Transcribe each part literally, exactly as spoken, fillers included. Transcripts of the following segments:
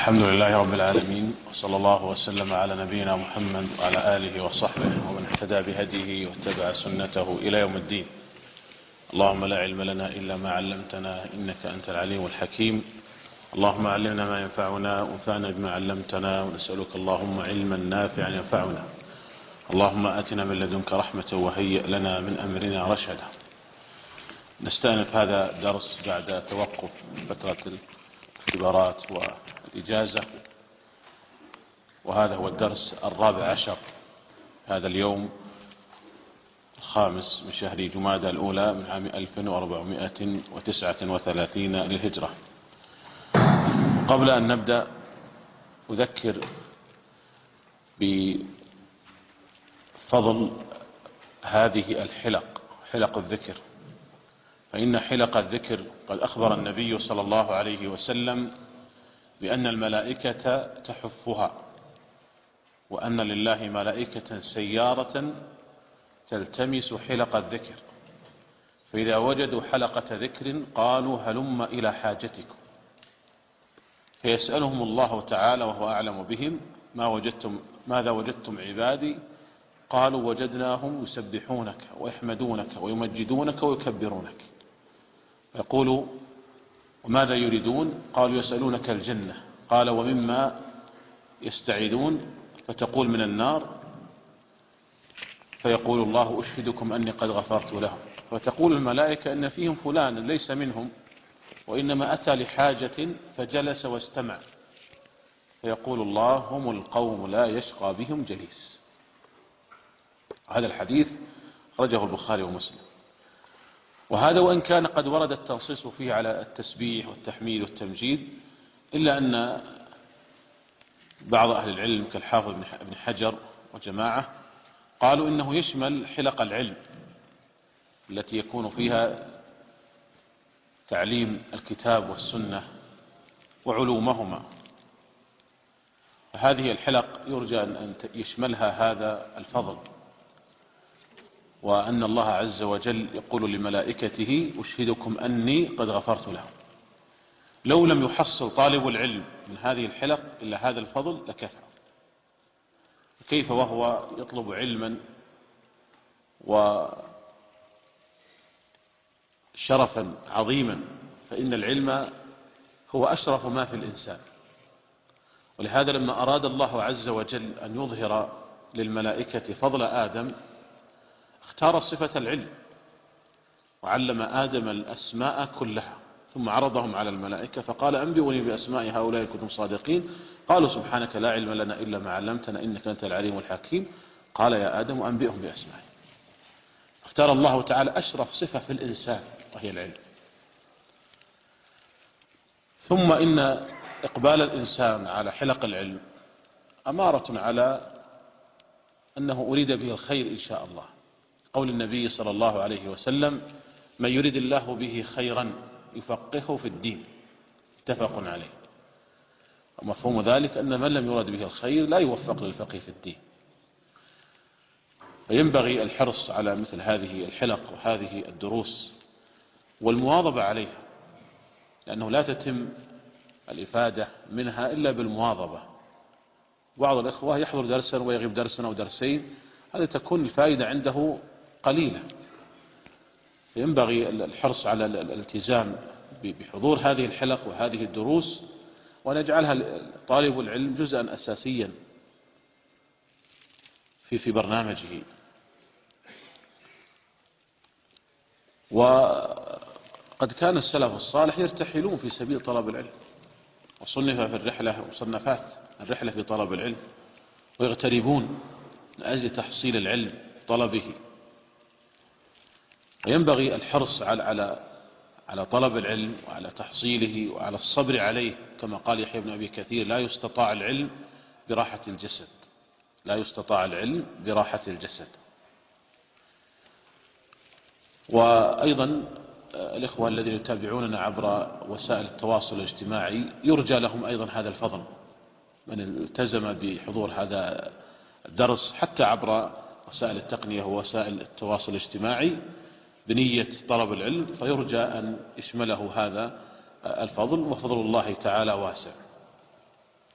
الحمد لله رب العالمين، وصلى الله وسلم على نبينا محمد وعلى آله وصحبه ومن اهتدى بهديه واتبع سنته إلى يوم الدين. اللهم لا علم لنا إلا ما علمتنا إنك أنت العليم الحكيم. اللهم علمنا ما ينفعنا وانفعنا بما علمتنا، ونسألك اللهم علما نافعا ينفعنا. اللهم آتنا من لدنك رحمة وهيئ لنا من أمرنا رشدا. نستأنف هذا الدرس بعد توقف فترة الاختبارات والإجازة، وهذا هو الدرس الرابع عشر هذا اليوم الخامس من شهر جمادى الأولى من عام ألف وأربعمائة وتسعة وثلاثين للهجرة. قبل أن نبدأ أذكر بفضل هذه الحلق، حلق الذكر، فإن حلق الذكر قد أخبر النبي صلى الله عليه وسلم بأن الملائكة تحفها، وأن لله ملائكة سيارة تلتمس حلق الذكر، فإذا وجدوا حلقة ذكر قالوا هلم إلى حاجتكم، فيسألهم الله تعالى وهو أعلم بهم ما وجدتم ماذا وجدتم عبادي؟ قالوا وجدناهم يسبحونك ويحمدونك ويمجدونك ويكبرونك. يقول وماذا يريدون؟ قالوا يسألونك الجنة. قال ومما يستعيذون؟ فتقول من النار، فيقول الله أشهدكم أني قد غفرت لهم، فتقول الملائكة إن فيهم فلان ليس منهم وإنما أتى لحاجة فجلس واستمع، فيقول الله هم القوم لا يشقى بهم جليس. هذا الحديث رجه البخاري ومسلم. وهذا وإن كان قد ورد التنصيص فيه على التسبيح والتحميد والتمجيد، إلا أن بعض أهل العلم كالحافظ بن حجر وجماعة قالوا إنه يشمل حلق العلم التي يكون فيها تعليم الكتاب والسنة وعلومهما، فهذه الحلق يرجى أن يشملها هذا الفضل، وأن الله عز وجل يقول لملائكته أشهدكم أني قد غفرت لهم. لو لم يحصل طالب العلم من هذه الحلق إلا هذا الفضل لكفى، كيف وهو يطلب علما وشرفا عظيما، فإن العلم هو أشرف ما في الإنسان. ولهذا لما أراد الله عز وجل أن يظهر للملائكة فضل آدم اختار صفة العلم، وعلم آدم الأسماء كلها، ثم عرضهم على الملائكة فقال أنبئوني بأسماء هؤلاء إن كنتم صادقين. قالوا سبحانك لا علم لنا إلا ما علمتنا إنك أنت العليم الحكيم. قال يا آدم أنبئهم بأسمائهم. اختار الله تعالى أشرف صفة في الإنسان وهي العلم. ثم إن إقبال الإنسان على حلق العلم أمارة على أنه أريد به الخير إن شاء الله. قول النبي صلى الله عليه وسلم من يريد الله به خيرا يفقهه في الدين، متفق عليه. ومفهوم ذلك أن من لم يرد به الخير لا يوفق للفقه في الدين. فينبغي الحرص على مثل هذه الحلق وهذه الدروس والمواظبة عليها، لأنه لا تتم الإفادة منها إلا بالمواظبة. بعض الإخوة يحضر درسا ويغيب درسا أو درسين، هذا تكون الفائدة عنده قليلة. ينبغي الحرص على الالتزام بحضور هذه الحلق وهذه الدروس، ونجعلها طالب العلم جزءا أساسيا في في برنامجه. وقد كان السلف الصالح يرتحلون في سبيل طلب العلم، وصنف في الرحلة مصنفات الرحلة في طلب العلم، ويغتربون من أجل تحصيل العلم طلبه. وينبغي الحرص على على على طلب العلم وعلى تحصيله وعلى الصبر عليه، كما قال يحيى بن أبي كثير لا يستطاع العلم براحة الجسد، لا يستطاع العلم براحة الجسد. وأيضا الإخوة الذين يتابعوننا عبر وسائل التواصل الاجتماعي يرجى لهم أيضا هذا الفضل، من التزم بحضور هذا الدرس حتى عبر وسائل التقنية ووسائل التواصل الاجتماعي بنية طلب العلم، فيرجى أن يشمله هذا الفضل، وفضل الله تعالى واسع.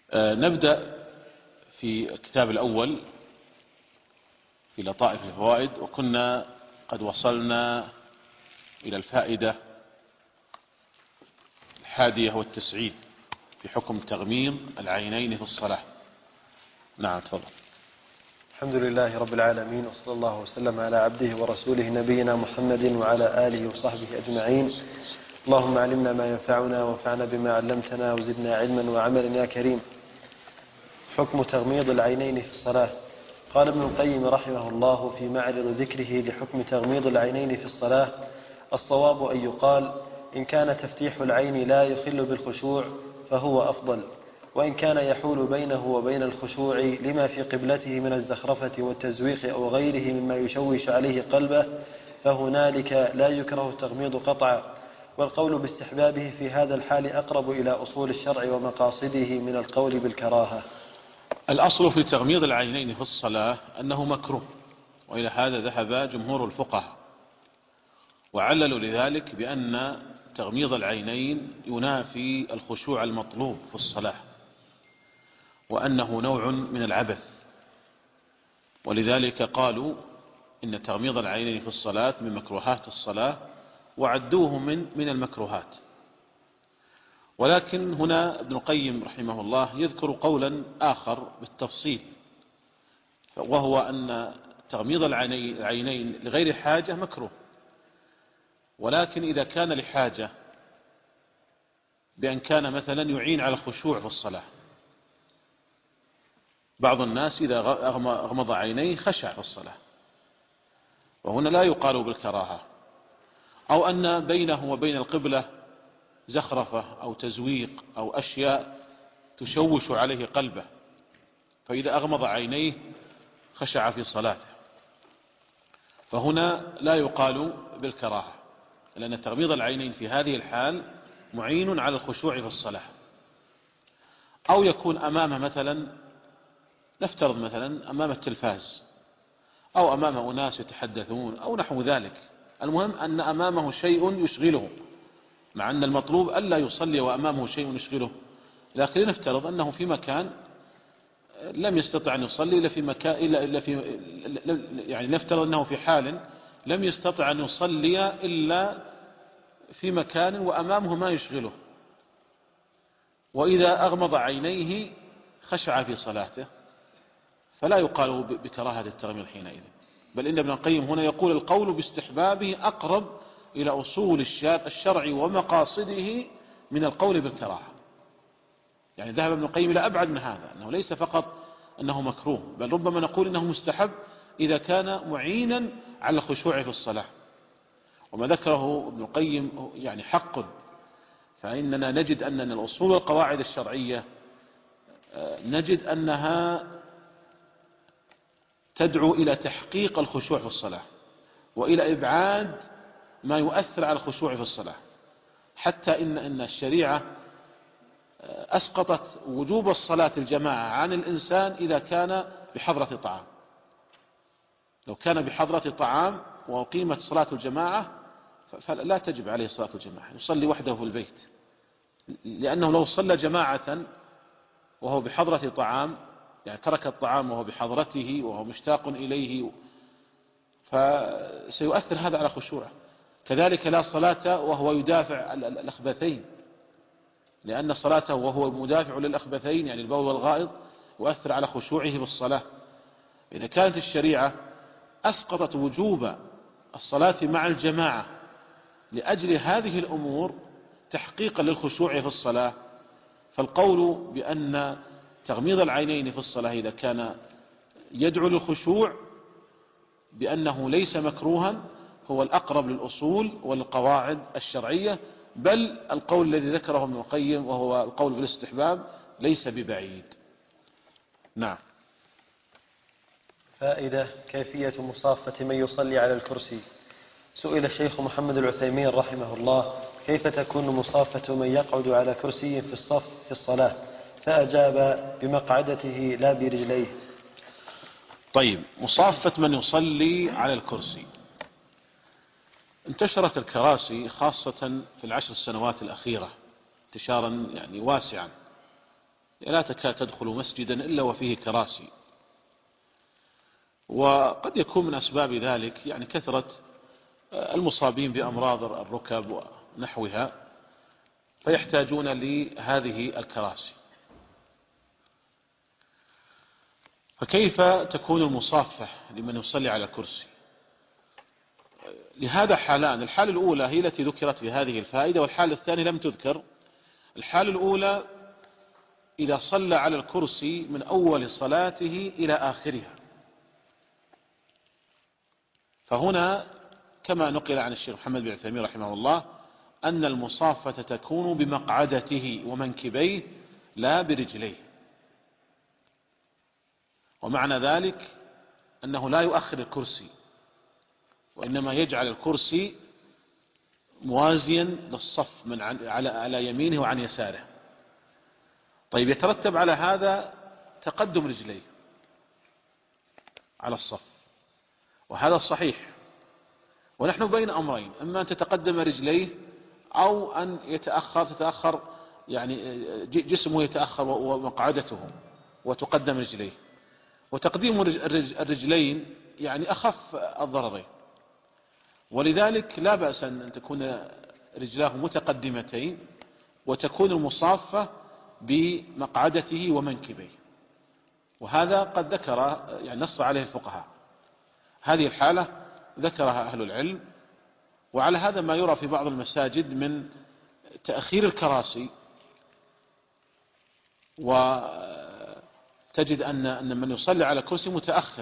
آه نبدأ في الكتاب الأول في لطائف الفوائد، وكنا قد وصلنا إلى الفائدة الحادية والتسعين في حكم تغميض العينين في الصلاة. نعم تفضل. الحمد لله رب العالمين، وصلى الله وسلم على عبده ورسوله نبينا محمد وعلى آله وصحبه أجمعين. اللهم علمنا ما ينفعنا وانفعنا بما علمتنا وزدنا علما وعملا يا كريم. حكم تغميض العينين في الصلاة. قال ابن القيم رحمه الله في معرض ذكره لحكم تغميض العينين في الصلاة: الصواب أن يقال إن كان تفتيح العين لا يخل بالخشوع فهو أفضل، وإن كان يحول بينه وبين الخشوع لما في قبلته من الزخرفة والتزويق أو غيره مما يشوش عليه قلبه فهنالك لا يكره التغميض قطعا. والقول باستحبابه في هذا الحال أقرب إلى أصول الشرع ومقاصده من القول بالكراهة. الأصل في تغميض العينين في الصلاة أنه مكروه، وإلى هذا ذهب جمهور الفقهاء، وعللوا لذلك بأن تغميض العينين ينافي الخشوع المطلوب في الصلاة، وأنه نوع من العبث، ولذلك قالوا إن تغميض العينين في الصلاة من مكروهات الصلاة، وعدوه من من المكروهات. ولكن هنا ابن القيم رحمه الله يذكر قولا آخر بالتفصيل، وهو أن تغميض العينين لغير حاجة مكروه، ولكن إذا كان لحاجة، بأن كان مثلا يعين على الخشوع في الصلاة. بعض الناس إذا أغمض عينيه خشع في الصلاة، وهنا لا يقال بالكراهة. أو أن بينه وبين القبلة زخرفة أو تزويق أو أشياء تشوش عليه قلبه، فإذا أغمض عينيه خشع في صلاته، فهنا لا يقال بالكراهة، لأن تغميض العينين في هذه الحال معين على الخشوع في الصلاة. أو يكون أمامه مثلا، نفترض مثلا أمام التلفاز أو أمام أناس يتحدثون أو نحو ذلك، المهم أن أمامه شيء يشغله، مع أن المطلوب ألا يصلي وأمامه شيء يشغله، لكن نفترض أنه في مكان لم يستطع أن يصلي إلا في مكان إلا إلا في يعني نفترض أنه في حال لم يستطع أن يصلي إلا في مكان وأمامه ما يشغله، وإذا أغمض عينيه خشع في صلاته، فلا يقال بكراهة التغميض حينئذ، بل إن ابن القيم هنا يقول القول باستحبابه أقرب إلى أصول الشرع ومقاصده من القول بالكراهة. يعني ذهب ابن القيم إلى أبعد من هذا، أنه ليس فقط أنه مكروه، بل ربما نقول إنه مستحب إذا كان معينا على الخشوع في الصلاة. وما ذكره ابن القيم يعني حق، فإننا نجد أن الأصول والقواعد الشرعية نجد أنها تدعو إلى تحقيق الخشوع في الصلاة، وإلى إبعاد ما يؤثر على الخشوع في الصلاة، حتى إن أن الشريعة أسقطت وجوب الصلاة الجماعة عن الإنسان إذا كان بحضرة طعام. لو كان بحضرة طعام وقيمة صلاة الجماعة فلا تجب عليه صلاة الجماعة، يصلي وحده في البيت، لأنه لو صلى جماعة وهو بحضرة طعام، يعني ترك الطعام وهو بحضرته وهو مشتاق إليه، فسيؤثر هذا على خشوعه. كذلك لا صلاة وهو يدافع الأخبثين، لأن صلاته وهو مدافع للأخبثين يعني البول والغائط يؤثر على خشوعه بالصلاة. إذا كانت الشريعة أسقطت وجوب الصلاة مع الجماعة لأجل هذه الأمور تحقيقا للخشوع في الصلاة، فالقول بأن تغميض العينين في الصلاة إذا كان يدعو للخشوع بأنه ليس مكروها هو الأقرب للأصول والقواعد الشرعية، بل القول الذي ذكره ابن القيم وهو القول بالاستحباب ليس ببعيد. نعم. فائدة: كيفية مصافة من يصلي على الكرسي. سئل الشيخ محمد العثيمين رحمه الله كيف تكون مصافة من يقعد على كرسي في الصف في الصلاة، فأجاب: بمقعدته لا برجليه. طيب، مصافة من يصلي على الكرسي. انتشرت الكراسي خاصة في العشر السنوات الأخيرة انتشارا يعني واسعا، لا تكاد تدخل مسجدا إلا وفيه كراسي. وقد يكون من أسباب ذلك يعني كثرة المصابين بأمراض الركب ونحوها، فيحتاجون لهذه الكراسي. فكيف تكون المصافة لمن يصلي على الكرسي؟ لهذا حالان: الحالة الأولى هي التي ذكرت في هذه الفائدة، والحالة الثانية لم تذكر. الحالة الأولى إذا صلى على الكرسي من أول صلاته إلى آخرها، فهنا كما نقل عن الشيخ محمد بن عثيمين رحمه الله أن المصافة تكون بمقعدته ومنكبيه لا برجليه، ومعنى ذلك أنه لا يؤخر الكرسي، وإنما يجعل الكرسي موازيا للصف من على على يمينه وعن يساره. طيب، يترتب على هذا تقدم رجليه على الصف، وهذا الصحيح. ونحن بين أمرين: إما أن تتقدم رجليه أو أن يتأخر تتأخر يعني جسمه يتأخر ومقعدته وتقدم رجليه. وتقديم الرجلين يعني أخف الضررين، ولذلك لا بأس أن تكون رجلاه متقدمتين وتكون المصافة بمقعدته ومنكبيه، وهذا قد ذكر يعني نص عليه الفقهاء. هذه الحالة ذكرها أهل العلم، وعلى هذا ما يرى في بعض المساجد من تأخير الكراسي، وتجد أن أن من يصلي على كرسي متأخر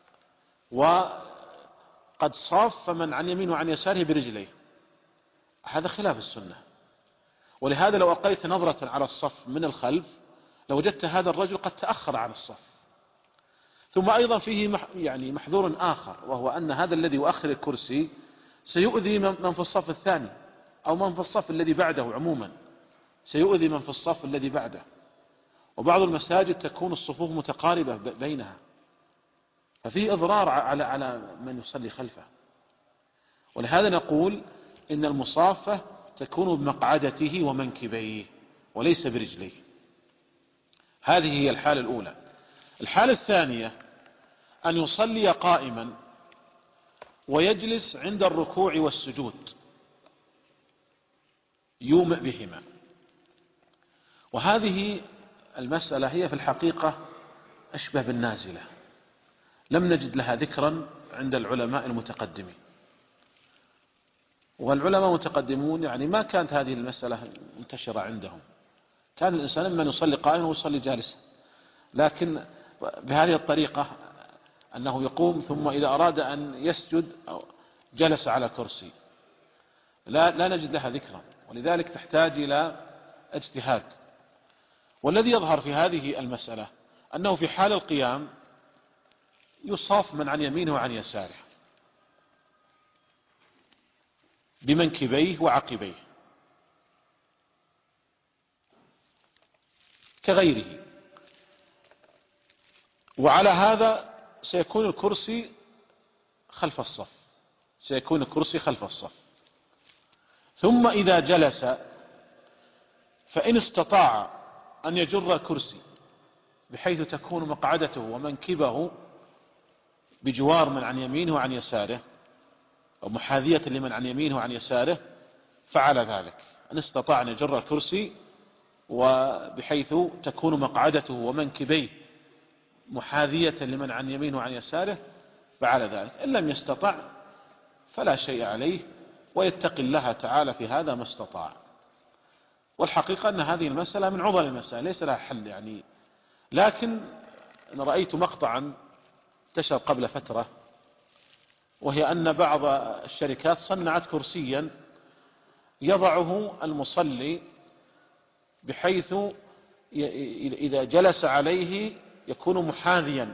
وقد صاف من عن يمين وعن يساره برجليه. هذا خلاف السنة. ولهذا لو ألقيت نظرة على الصف من الخلف لوجدت هذا الرجل قد تأخر عن الصف. ثم أيضا فيه يعني محذور آخر، وهو أن هذا الذي يؤخر الكرسي سيؤذي من في الصف الثاني أو من في الصف الذي بعده، عموما سيؤذي من في الصف الذي بعده. وبعض المساجد تكون الصفوف متقاربة بينها، ففيه إضرار على على من يصلي خلفه. ولهذا نقول إن المصافة تكون بمقعدته ومنكبيه وليس برجليه. هذه هي الحالة الأولى. الحالة الثانية أن يصلي قائما ويجلس عند الركوع والسجود يومئ بهما. وهذه المسألة هي في الحقيقة أشبه بالنازلة، لم نجد لها ذكرا عند العلماء المتقدمين. والعلماء المتقدمون يعني ما كانت هذه المسألة منتشرة عندهم، كان الإنسان إما أن يصلي قائما ويصلي جالسا، لكن بهذه الطريقة أنه يقوم ثم إذا أراد أن يسجد جلس على كرسي، لا, لا نجد لها ذكرا، ولذلك تحتاج إلى اجتهاد. والذي يظهر في هذه المسألة أنه في حال القيام يصاف من عن يمينه وعن يساره بمنكبيه وعقبيه كغيره. وعلى هذا سيكون الكرسي خلف الصف سيكون الكرسي خلف الصف ثم إذا جلس فإن استطاع أن يجر الكرسي بحيث تكون مقعدته ومنكبه بجوار من عن يمينه وعن يساره أو محاذية لمن عن يمينه وعن يساره فعل ذلك. إن استطاع أن يجر الكرسي وبحيث تكون مقعدته ومنكبيه محاذية لمن عن يمينه وعن يساره فعل ذلك. إن لم يستطع فلا شيء عليه ويتقي الله تعالى في هذا ما استطاع. والحقيقة أن هذه المسألة من عضل المسائل ليس لها حل يعني. لكن أنا رأيت مقطعا انتشر قبل فترة، وهي أن بعض الشركات صنعت كرسيا يضعه المصلي بحيث إذا جلس عليه يكون محاذيا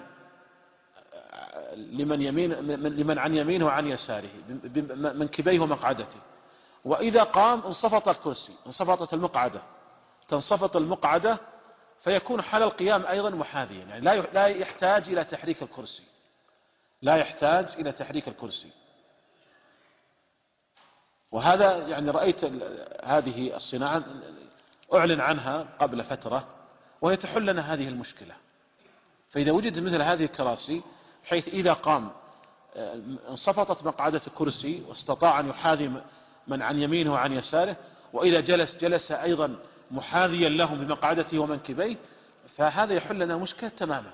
لمن يمين لمن عن يمينه وعن يساره منكبيه ومقعدته، وإذا قام انصفط الكرسي انصفطت المقعدة تنصفط المقعدة فيكون حال القيام أيضا محاذيا، يعني لا لا يحتاج إلى تحريك الكرسي لا يحتاج إلى تحريك الكرسي. وهذا يعني رأيت هذه الصناعة أعلن عنها قبل فترة، وهي تحل لنا هذه المشكلة. فإذا وجدت مثل هذه الكراسي حيث إذا قام انصفطت مقعدة الكرسي واستطاع أن يحاذي من عن يمينه وعن يساره، وإذا جلس جلس أيضا محاذيا لهم بمقعدته ومنكبيه، فهذا يحل لنا مشكلة تماما.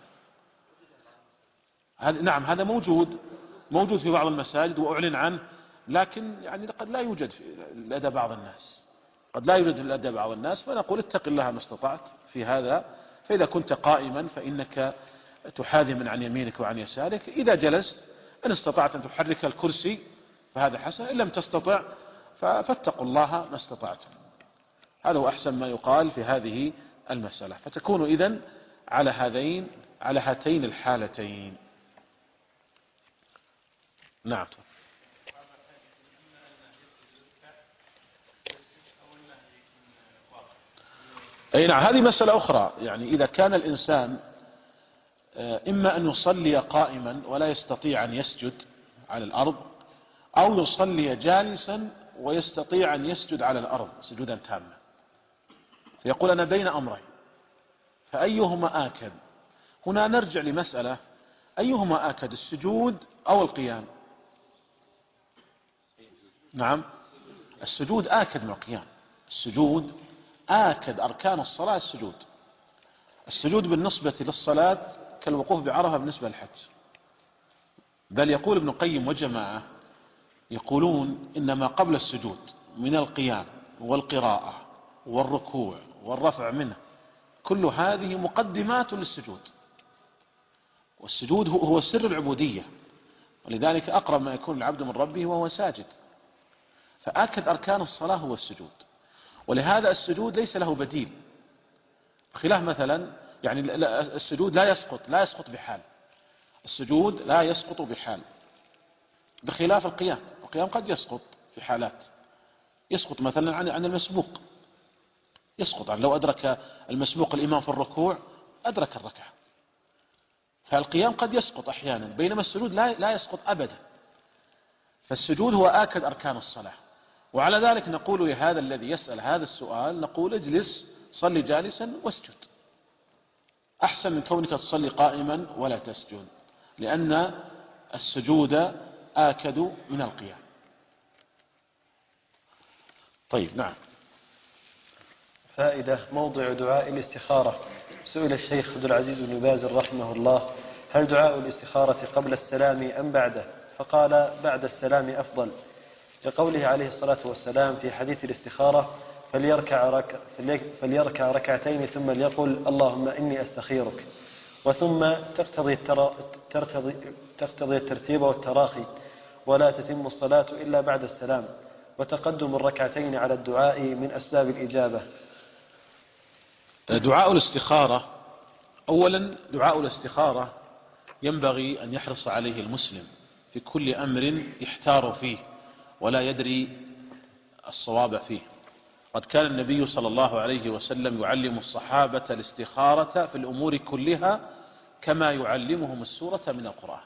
نعم هذا موجود موجود في بعض المساجد وأعلن عنه، لكن يعني قد لا يوجد لدى بعض الناس قد لا يوجد لدى بعض الناس فنقول اتق الله ما استطعت في هذا. فإذا كنت قائما فإنك تحاذي من عن يمينك وعن يسارك، إذا جلست إن استطعت أن تحرك الكرسي فهذا حسن، إن لم تستطع فاتقوا الله ما استطعتم. هذا هو أحسن ما يقال في هذه المسألة. فتكون إذن على هذين على هاتين الحالتين. نعم. أي نعم هذه مسألة أخرى. يعني إذا كان الإنسان إما أن يصلي قائما ولا يستطيع أن يسجد على الأرض، أو يصلي جالسا ويستطيع أن يسجد على الأرض سجودا تاما، فيقول أنا بين أمرين فأيهما آكد؟ هنا نرجع لمسألة أيهما آكد، السجود أو القيام؟ نعم السجود آكد من القيام. السجود آكد أركان الصلاة السجود. السجود بالنسبة للصلاة كالوقوف بعرفة بالنسبة للحج. بل يقول ابن القيم وجماعة يقولون إن ما قبل السجود من القيام والقراءة والركوع والرفع منه كل هذه مقدمات للسجود، والسجود هو سر العبودية، ولذلك أقرب ما يكون العبد من ربه وهو ساجد. فآكد أركان الصلاة هو السجود، ولهذا السجود ليس له بديل، خلاف مثلا يعني السجود لا يسقط لا يسقط بحال السجود لا يسقط بحال بخلاف القيام. القيام قد يسقط في حالات، يسقط مثلا عن عن المسبوق، يسقط عن لو أدرك المسبوق الإمام في الركوع أدرك الركعة، فالقيام قد يسقط أحيانا، بينما السجود لا لا يسقط أبدا. فالسجود هو آكد أركان الصلاة. وعلى ذلك نقول لهذا الذي يسأل هذا السؤال نقول اجلس صلي جالسا واسجد، أحسن من كونك تصلي قائما ولا تسجد، لأن السجود آكد من القيام. طيب نعم. فائدة موضع دعاء الاستخارة. سئل الشيخ عبد العزيز بن باز رحمه الله هل دعاء الاستخارة قبل السلام أم بعده؟ فقال بعد السلام أفضل، لقوله عليه الصلاة والسلام في حديث الاستخارة فليركع, رك... فليركع ركعتين ثم ليقل اللهم إني أستخيرك، وثم تقتضي, التر... ترتضي... تقتضي الترتيب والتراخي، ولا تتم الصلاة إلا بعد السلام، وتقدم الركعتين على الدعاء من أسباب الإجابة. دعاء الاستخارة، أولا دعاء الاستخارة ينبغي أن يحرص عليه المسلم في كل أمر يحتار فيه ولا يدري الصواب فيه. قد كان النبي صلى الله عليه وسلم يعلم الصحابة الاستخارة في الأمور كلها كما يعلمهم السورة من القرآن.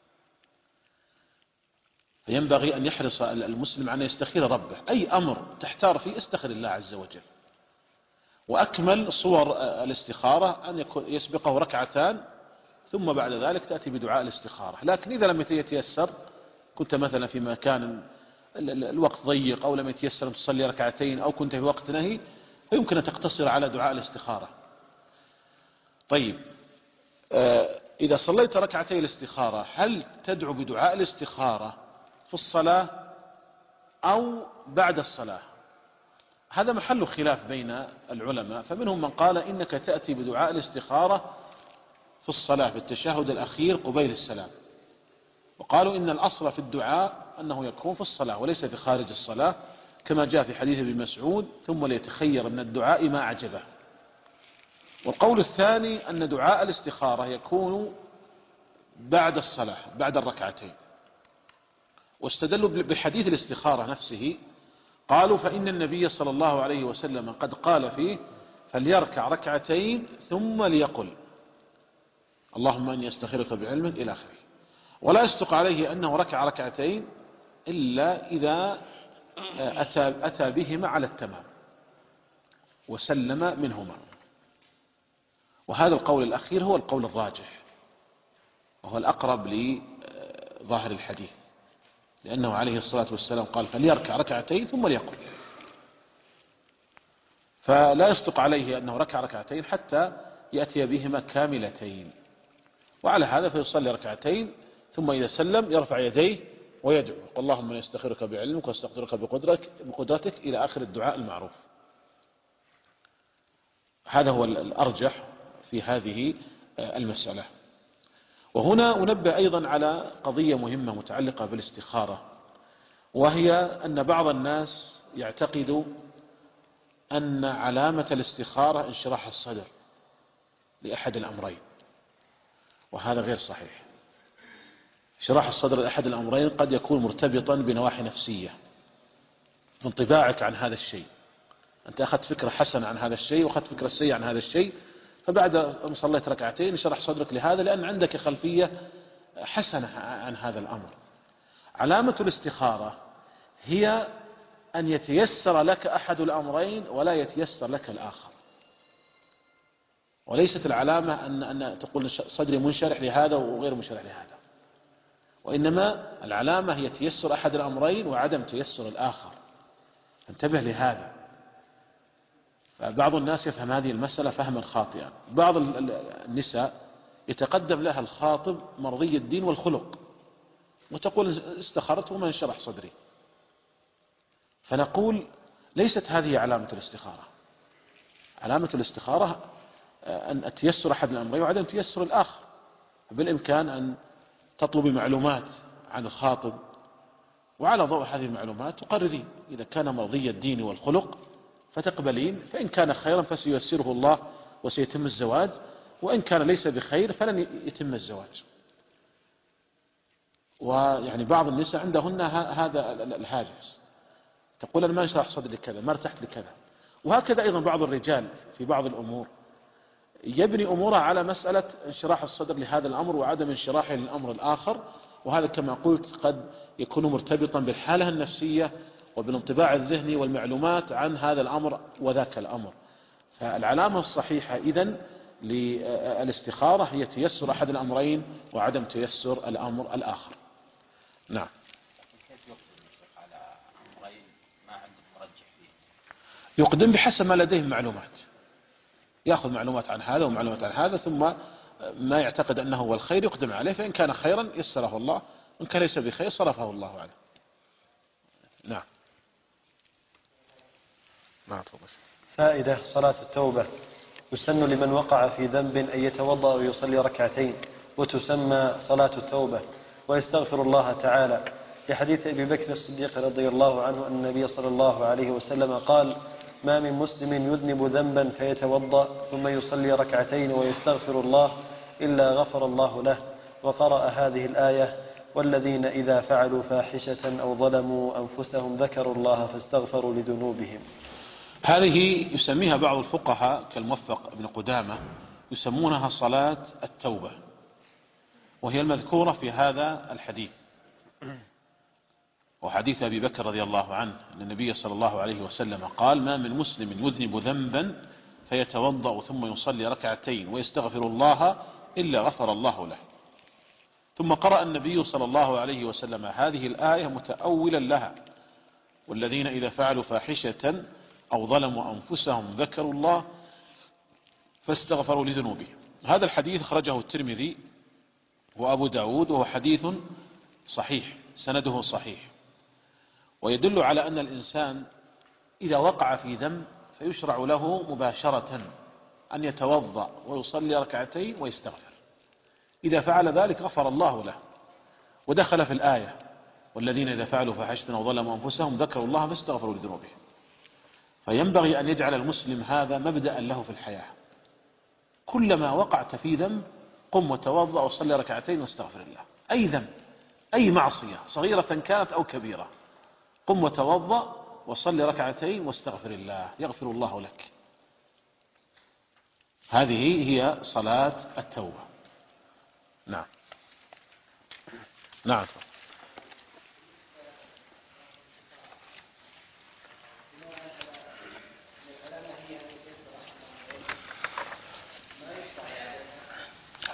فينبغي أن يحرص المسلم أن يستخير ربه، أي أمر تحتار فيه استخر الله عز وجل. وأكمل صور الاستخارة أن يسبقه ركعتان ثم بعد ذلك تأتي بدعاء الاستخارة. لكن إذا لم يتيسر، كنت مثلا في مكان الوقت ضيق أو لم يتيسر أن تصلي ركعتين أو كنت في وقت نهي، فيمكن أن تقتصر على دعاء الاستخارة. طيب إذا صليت ركعتي الاستخارة هل تدعو بدعاء الاستخارة في الصلاة أو بعد الصلاة؟ هذا محل خلاف بين العلماء، فمنهم من قال إنك تأتي بدعاء الاستخارة في الصلاة في التشهد الأخير قبيل السلام، وقالوا إن الأصل في الدعاء أنه يكون في الصلاة وليس في خارج الصلاة، كما جاء في حديث ابن مسعود ثم ليتخير من الدعاء ما أعجبه. والقول الثاني أن دعاء الاستخارة يكون بعد الصلاة بعد الركعتين، واستدلوا بحديث الاستخارة نفسه، قالوا فإن النبي صلى الله عليه وسلم قد قال فيه فليركع ركعتين ثم ليقل اللهم أني أستخيرك بعلمك إلى آخره. ولا يصدق عليه أنه ركع ركعتين إلا إذا أتى, أتى بهما على التمام وسلم منهما. وهذا القول الأخير هو القول الراجح وهو الأقرب لظاهر الحديث، لأنه عليه الصلاة والسلام قال فليركع ركعتين ثم ليقم، فلا يصدق عليه أنه ركع ركعتين حتى يأتي بهما كاملتين، وعلى هذا فيصلي ركعتين ثم إذا سلم يرفع يديه ويدعو اللهم أنا أستخيرك بعلمك واستقدرك بقدرتك, بقدرتك إلى آخر الدعاء المعروف. هذا هو الأرجح في هذه المسألة. وهنا أنبه أيضا على قضية مهمة متعلقة بالاستخارة، وهي أن بعض الناس يعتقد أن علامة الاستخارة انشراح الصدر لأحد الأمرين، وهذا غير صحيح. انشراح الصدر لأحد الأمرين قد يكون مرتبطا بنواحي نفسية، بانطباعك عن هذا الشيء، أنت أخذت فكرة حسنة عن هذا الشيء وأخذت فكرة سيئة عن هذا الشيء، فبعد أن صليت ركعتين انشرح صدرك لهذا لأن عندك خلفية حسنة عن هذا الأمر. علامة الاستخارة هي أن يتيسر لك أحد الأمرين ولا يتيسر لك الآخر، وليست العلامة أن, أن تقول صدري منشرح لهذا وغير منشرح لهذا، وإنما العلامة هي تيسر أحد الأمرين وعدم تيسر الآخر. انتبه لهذا. فبعض الناس يفهم هذه المسألة فهما خاطئا. بعض النساء يتقدم لها الخاطب مرضي الدين والخلق وتقول استخرت وما انشرح صدري، فنقول ليست هذه علامة الاستخارة. علامة الاستخارة أن تيسر أحد الأمرين وعدم تيسر الآخر. بالإمكان أن تطلب معلومات عن الخاطب وعلى ضوء هذه المعلومات تقررين، إذا كان مرضي الدين والخلق فتقبلين، فإن كان خيرا فسييسره الله وسيتم الزواج، وإن كان ليس بخير فلن يتم الزواج. ويعني بعض النساء عندهن هذا الهاجس، تقول أنا ما انشرح صدري كذا، ما ارتحت لكذا. وهكذا أيضا بعض الرجال في بعض الأمور يبني أمورها على مسألة انشراح الصدر لهذا الأمر وعدم انشراحه للأمر الآخر، وهذا كما قلت قد يكون مرتبطا بالحالة النفسية وبالانطباع الذهني والمعلومات عن هذا الأمر وذاك الأمر. فالعلامة الصحيحة إذن للاستخارة هي تيسر أحد الأمرين وعدم تيسر الأمر الآخر. نعم. يقدم بحسب ما لديه معلومات، يأخذ معلومات عن هذا ومعلومات عن هذا، ثم ما يعتقد أنه هو الخير يقدم عليه، فإن كان خيرا يسره الله، وإن كان ليس بخير صرفه الله عنه. نعم. نعم. فائدة صلاة التوبة. يسن لمن وقع في ذنب أن يتوضأ ويصلي ركعتين، وتسمى صلاة التوبة، ويستغفر الله تعالى، لحديث أبي بكر الصديق رضي الله عنه أن النبي صلى الله عليه وسلم قال: ما من مسلم يذنب ذنبا فيتوضأ ثم يصلي ركعتين ويستغفر الله إلا غفر الله له. وقرأ هذه الآية: والذين إذا فعلوا فاحشة أو ظلموا أنفسهم ذكروا الله فاستغفروا لذنوبهم. هذه يسميها بعض الفقهاء كالموفق ابن قدامة يسمونها صلاة التوبة، وهي المذكورة في هذا الحديث، وحديث أبي بكر رضي الله عنه أن النبي صلى الله عليه وسلم قال: ما من مسلم يذنب ذنبا فيتوضأ ثم يصلي ركعتين ويستغفر الله إلا غفر الله له. ثم قرأ النبي صلى الله عليه وسلم هذه الآية متأولا لها: والذين إذا فعلوا فاحشة أو ظلموا أنفسهم ذكروا الله فاستغفروا لذنوبهم. هذا الحديث أخرجه الترمذي وأبو داود، وهو حديث صحيح سنده صحيح، ويدل على أن الإنسان إذا وقع في ذنب فيشرع له مباشرة أن يتوضأ ويصلي ركعتين ويستغفر. إذا فعل ذلك غفر الله له، ودخل في الآية: والذين إذا فعلوا فاحشة أو ظلموا أنفسهم ذكروا الله فاستغفروا لذنوبهم. فينبغي أن يجعل المسلم هذا مبدأ له في الحياة، كلما وقعت في ذنب قم وتوضأ وصلي ركعتين واستغفر الله. أي ذنب، أي معصية صغيرة كانت أو كبيرة، قم وتوضأ وصلي ركعتين واستغفر الله يغفر الله لك. هذه هي صلاة التوبة. نعم. نعم.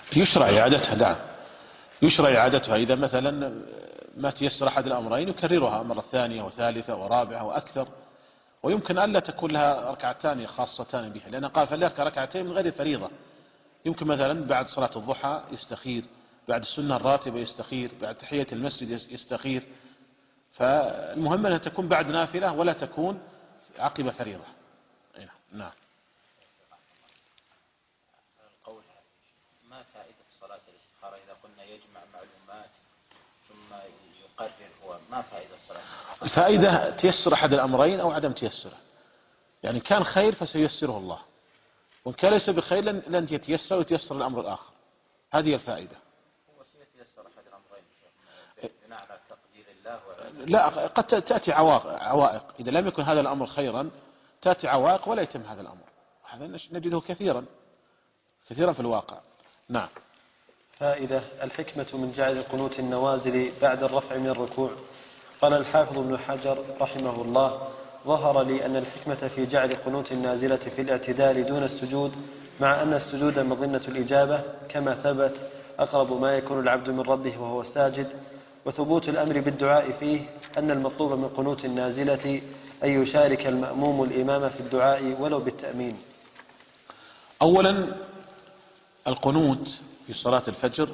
يشرع إعادتها. نعم يشرع إعادتها إذا مثلا ما تيسر أحد الأمرين يكررها مرة ثانية وثالثة ورابعة وأكثر. ويمكن ألا تكون لها ركعتان خاصتان بها، لأنه قال فليركع ركعتين من غير فريضة. يمكن مثلا بعد صلاة الضحى يستخير، بعد السنة الراتبة يستخير، بعد تحية المسجد يستخير. فالمهم أنها تكون بعد نافلة ولا تكون عقب فريضة. نعم. القول ما فائدة صلاة الاستخارة إذا قلنا يجمع معلومات ثم يقرر هو، ما فائدة صلاة الاستخارة؟ الفائدة تيسر أحد الأمرين أو عدم تيسره. يعني كان خير فسييسره الله، وإن كان ليس بخير لن يتيسر ويتيسر الأمر الآخر. هذه الفائدة. هو سيتيسر أحد الأمرين بناء على تقدير الله و... لا، قد تأتي عوائق. إذا لم يكن هذا الأمر خيرا تأتي عوائق ولا يتم هذا الأمر. هذا نجده كثيرا كثيرا في الواقع. نعم. فائدة: الحكمة من جعل قنوت النوازل بعد الرفع من الركوع. قال الحافظ ابن حجر رحمه الله: ظهر لي أن الحكمة في جعل قنوت النازلة في الاعتدال دون السجود، مع أن السجود مظنة الإجابة كما ثبت أقرب ما يكون العبد من ربه وهو ساجد، وثبوت الأمر بالدعاء فيه أن المطلوب من قنوت النازلة أن يشارك المأموم الإمام في الدعاء ولو بالتأمين. أولا القنوت في صلاة الفجر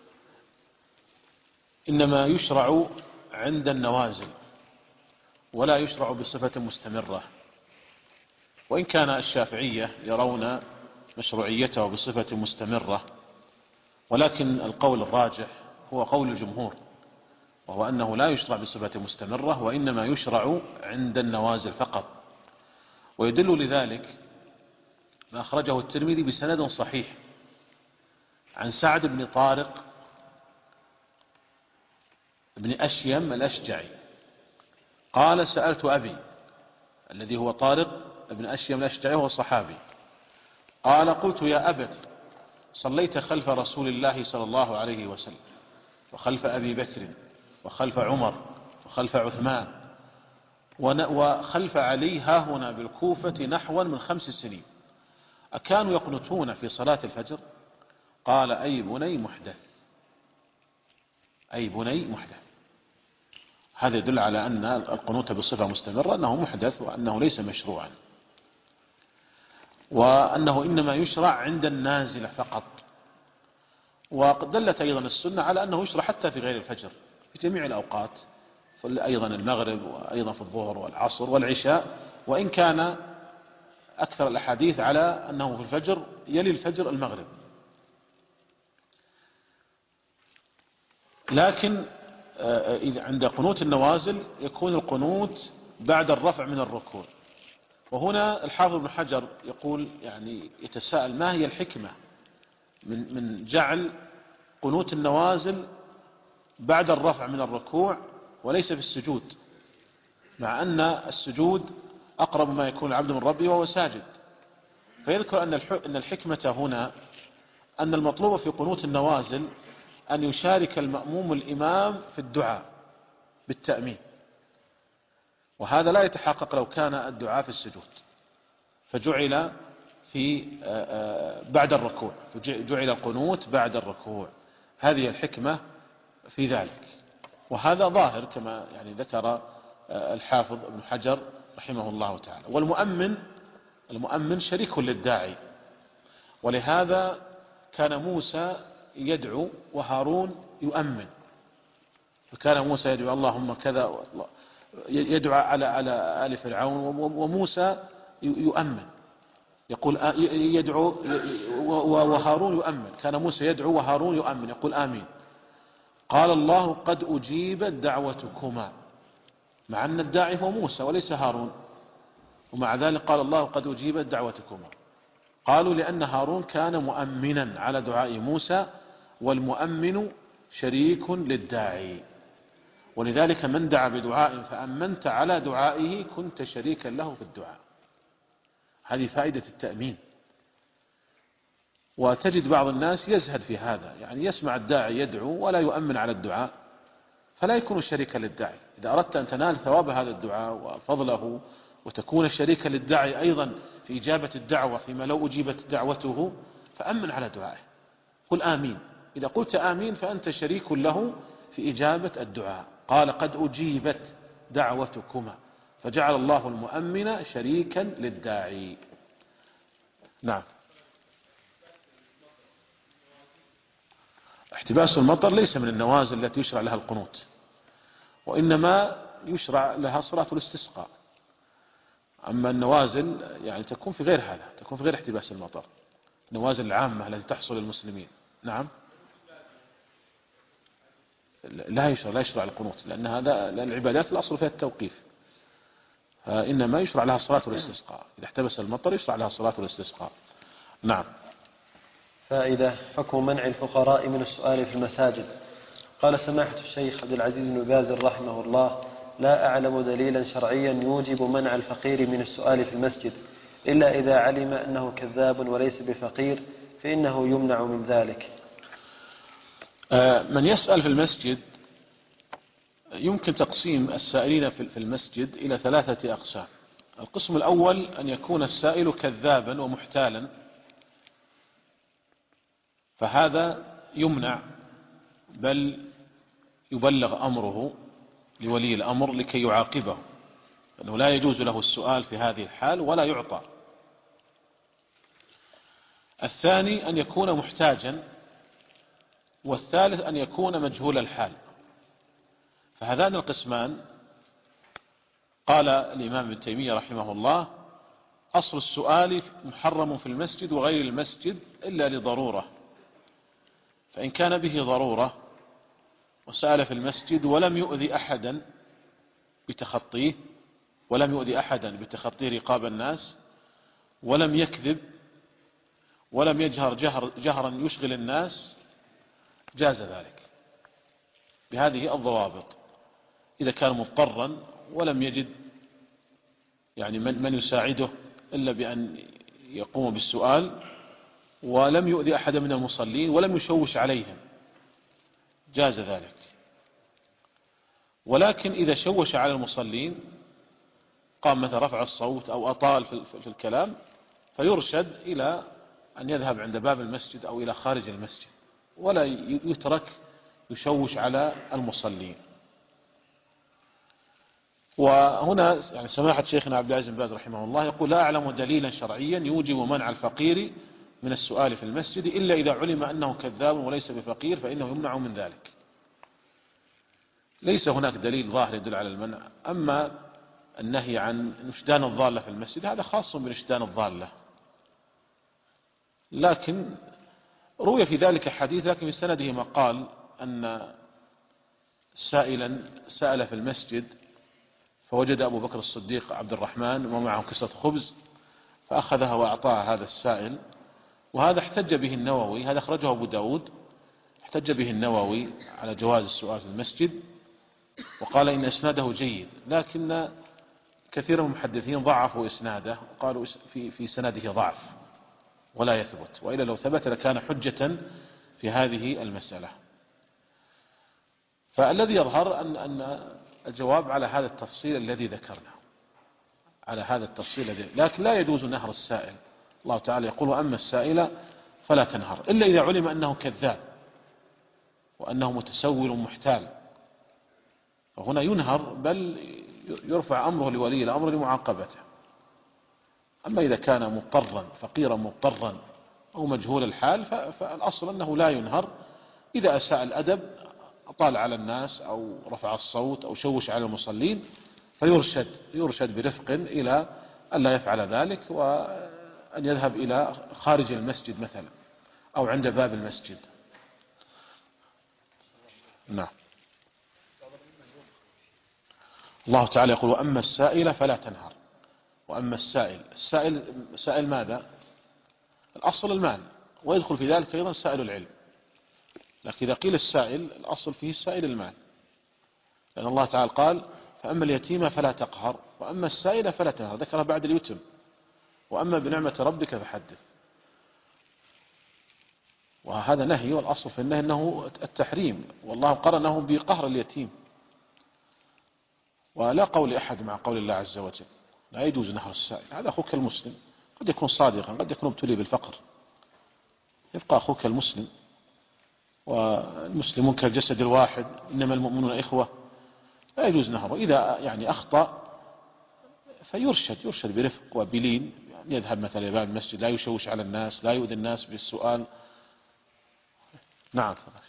إنما يشرع عند النوازل ولا يشرع بصفة مستمرة، وإن كان الشافعية يرون مشروعيته بصفة مستمرة، ولكن القول الراجح هو قول الجمهور، وهو أنه لا يشرع بصفة مستمرة وإنما يشرع عند النوازل فقط. ويدل لذلك ما أخرجه الترمذي بسند صحيح عن سعد بن طارق بن أشيم الأشجعي قال: سألت أبي، الذي هو طارق بن أشيم الأشجعي وهو صحابي، قال: قلت يا أبت، صليت خلف رسول الله صلى الله عليه وسلم وخلف أبي بكر وخلف عمر وخلف عثمان وخلف علي هاهنا بالكوفة نحوا من خمس سنين، أكانوا يقنتون في صلاة الفجر؟ قال: أي بني محدث، أي بني محدث. هذا يدل على أن القنوت بصفة مستمرة أنه محدث وأنه ليس مشروعا، وأنه إنما يشرع عند النازلة فقط. وقد دلت أيضا السنة على أنه يشرع حتى في غير الفجر في جميع الأوقات، أيضا المغرب وأيضا في الظهر والعصر والعشاء، وإن كان أكثر الأحاديث على أنه في الفجر يلي الفجر المغرب. لكن إذا عند قنوت النوازل يكون القنوت بعد الرفع من الركوع. وهنا الحافظ ابن حجر يقول يعني يتساءل: ما هي الحكمة من من جعل قنوت النوازل بعد الرفع من الركوع وليس في السجود، مع أن السجود أقرب ما يكون العبد من ربه وهو ساجد؟ فيذكر أن الحكمة هنا أن المطلوب في قنوت النوازل أن يشارك المأموم الإمام في الدعاء بالتأمين، وهذا لا يتحقق لو كان الدعاء في السجود، فجعل في بعد الركوع، فجعل القنوت بعد الركوع. هذه الحكمة في ذلك، وهذا ظاهر كما يعني ذكر الحافظ ابن حجر رحمه الله تعالى. والمؤمن المؤمن شريك للداعي، ولهذا كان موسى يدعو وهارون يؤمن، فكان موسى يدعو اللهم كذا، يدعو على على آل فرعون، وموسى يؤمن يقول يدعو وهارون يؤمن، كان موسى يدعو وهارون يؤمن يقول آمين. قال الله: قد أجيبت دعوتكما، مع أن الداعي هو موسى وليس هارون، ومع ذلك قال الله: قد أجيبت دعوتكما. قالوا: لأن هارون كان مؤمنا على دعاء موسى، والمؤمن شريك للداعي، ولذلك من دعا بدعاء فأمنت على دعائه كنت شريكا له في الدعاء. هذه فائدة التأمين. وتجد بعض الناس يزهد في هذا، يعني يسمع الداعي يدعو ولا يؤمن على الدعاء، فلا يكون شريكا للداعي. إذا أردت أن تنال ثواب هذا الدعاء وفضله وتكون شريكا للداعي أيضا في إجابة الدعوة فيما لو أجيبت دعوته، فأمن على دعائه قل آمين. إذا قلت آمين فأنت شريك له في إجابة الدعاء. قال قد أجيبت دعوتكما، فجعل الله المؤمن شريكا للداعي. نعم. احتباس المطر ليس من النوازل التي يشرع لها القنوت، وإنما يشرع لها صلاة الاستسقاء. أما النوازل يعني تكون في غير هذا، تكون في غير احتباس المطر، النوازل العامة التي تحصل للمسلمين. نعم. لا يشرع لا يشرع القنوت، لأن هذا لأن العبادات الأصل فيها التوقيف، إنما يشرع لها الصلاة والاستسقاء. إذا احتبس المطر يشرع لها الصلاة والاستسقاء. نعم. فائدة: حكم منع الفقراء من السؤال في المساجد. قال سماحة الشيخ عبد العزيز بن باز رحمه الله: لا أعلم دليلا شرعيا يوجب منع الفقير من السؤال في المسجد، إلا إذا علم أنه كذاب وليس بفقير فإنه يمنع من ذلك. من يسأل في المسجد يمكن تقسيم السائلين في المسجد إلى ثلاثة أقسام. القسم الأول أن يكون السائل كذابا ومحتالا، فهذا يمنع، بل يبلغ أمره لولي الأمر لكي يعاقبه، لأنه لا يجوز له السؤال في هذه الحال ولا يعطى. الثاني أن يكون محتاجا، والثالث أن يكون مجهول الحال. فهذان القسمان قال الإمام ابن تيمية رحمه الله: أصل السؤال محرم في المسجد وغير المسجد إلا لضرورة، فإن كان به ضرورة وسأل في المسجد ولم يؤذي أحدا بتخطيه، ولم يؤذي أحدا بتخطي رقاب الناس، ولم يكذب، ولم يجهر جهر جهرا يشغل الناس، جاز ذلك بهذه الضوابط. إذا كان مضطرا ولم يجد يعني من, من يساعده إلا بأن يقوم بالسؤال، ولم يؤذي أحدا من المصلين، ولم يشوش عليهم، جاز ذلك. ولكن إذا شوش على المصلين، قام مثل رفع الصوت أو أطال في الكلام، فيرشد إلى أن يذهب عند باب المسجد أو إلى خارج المسجد، ولا يترك يشوش على المصلين. وهنا يعني سماحة شيخنا عبد العزيز بن باز رحمه الله يقول: لا أعلم دليلا شرعيا يوجب منع الفقير من السؤال في المسجد إلا إذا علم أنه كذاب وليس بفقير فإنه يمنع من ذلك. ليس هناك دليل ظاهر يدل على المنع. أما النهي عن نشدان الضالة في المسجد هذا خاص بنشدان الضالة، لكن روي في ذلك حديث، لكن في سنده مقال أن سائلا سأل في المسجد فوجد أبو بكر الصديق عبد الرحمن ومعه كسرة خبز فأخذها وأعطاها هذا السائل. وهذا احتج به النووي، هذا أخرجه أبو داود، احتج به النووي على جواز السؤال في المسجد، وقال إن إسناده جيد، لكن كثير من المحدثين ضعفوا إسناده وقالوا في, في سنده ضعف ولا يثبت، وإلا لو ثبت لكان حجة في هذه المسألة. فالذي يظهر أن, أن الجواب على هذا التفصيل الذي ذكرنا، على هذا التفصيل الذي، لكن لا يجوز نهر السائل. الله تعالى يقول: وأما السائل فلا تنهر، إلا إذا علم أنه كذاب وأنه متسول محتال، فهنا ينهر، بل يرفع أمره لولي الأمر لمعاقبته. أما إذا كان مضطرا فقيرا مضطرا أو مجهول الحال فالأصل أنه لا ينهر. إذا أساء الأدب أطال على الناس أو رفع الصوت أو شوش على المصلين فيرشد يرشد برفق إلى أن لا يفعل ذلك، وأن يذهب إلى خارج المسجد مثلا أو عند باب المسجد. نعم. الله تعالى يقول: وأما السائل فلا تنهر. وأما السائل، السائل سائل ماذا؟ الأصل المال، ويدخل في ذلك أيضا سائل العلم، لكن إذا قيل السائل الأصل فيه السائل المال، لأن الله تعالى قال: فأما اليتيم فلا تقهر وأما السائل فلا تنهر، ذكرها بعد اليتم، وأما بنعمة ربك فحدث. وهذا نهي، والأصل في النهي أنه التحريم، والله قرنه بقهر اليتيم. ولا قول أحد مع قول الله عز وجل: لا يجوز نهر السائل. هذا أخوك المسلم قد يكون صادقا، قد يكون ابتلي بالفقر، يبقى أخوك المسلم والمسلمون كالجسد الواحد إنما المؤمنون إخوة، لا يجوز نهره. إذا يعني أخطأ فيرشد يرشد برفق وبلين، يعني يذهب مثلا باب المسجد، لا يشوش على الناس، لا يؤذي الناس بالسؤال. نعم تفضل.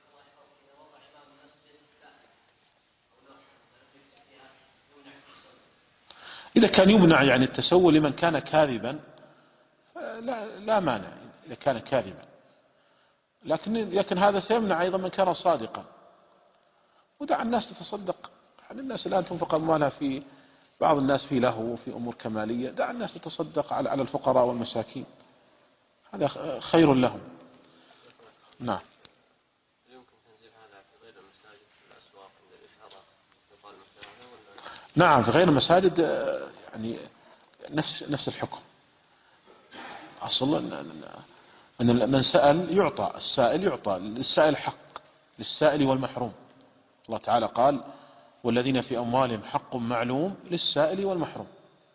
إذا كان يمنع يعني التسول لمن كان كاذبا لا, لا مانع إذا كان كاذبا، لكن لكن هذا سيمنع أيضا من كان صادقا. ودع الناس تتصدق، يعني الناس الآن تنفق أموالها في بعض الناس في له وفي أمور كمالية، دع الناس تتصدق على على الفقراء والمساكين، هذا خير لهم. نعم. يمكن تنزيل هذا في غير المساجد في الأسواق عند الإشارات يقال مثل هذا ولا؟ نعم في غير المساجد يعني نفس نفس الحكم. أصلا أن من سأل يعطى، السائل يعطى، للسائل حق، للسائل والمحروم. الله تعالى قال والذين في أموالهم حق معلوم للسائل والمحروم.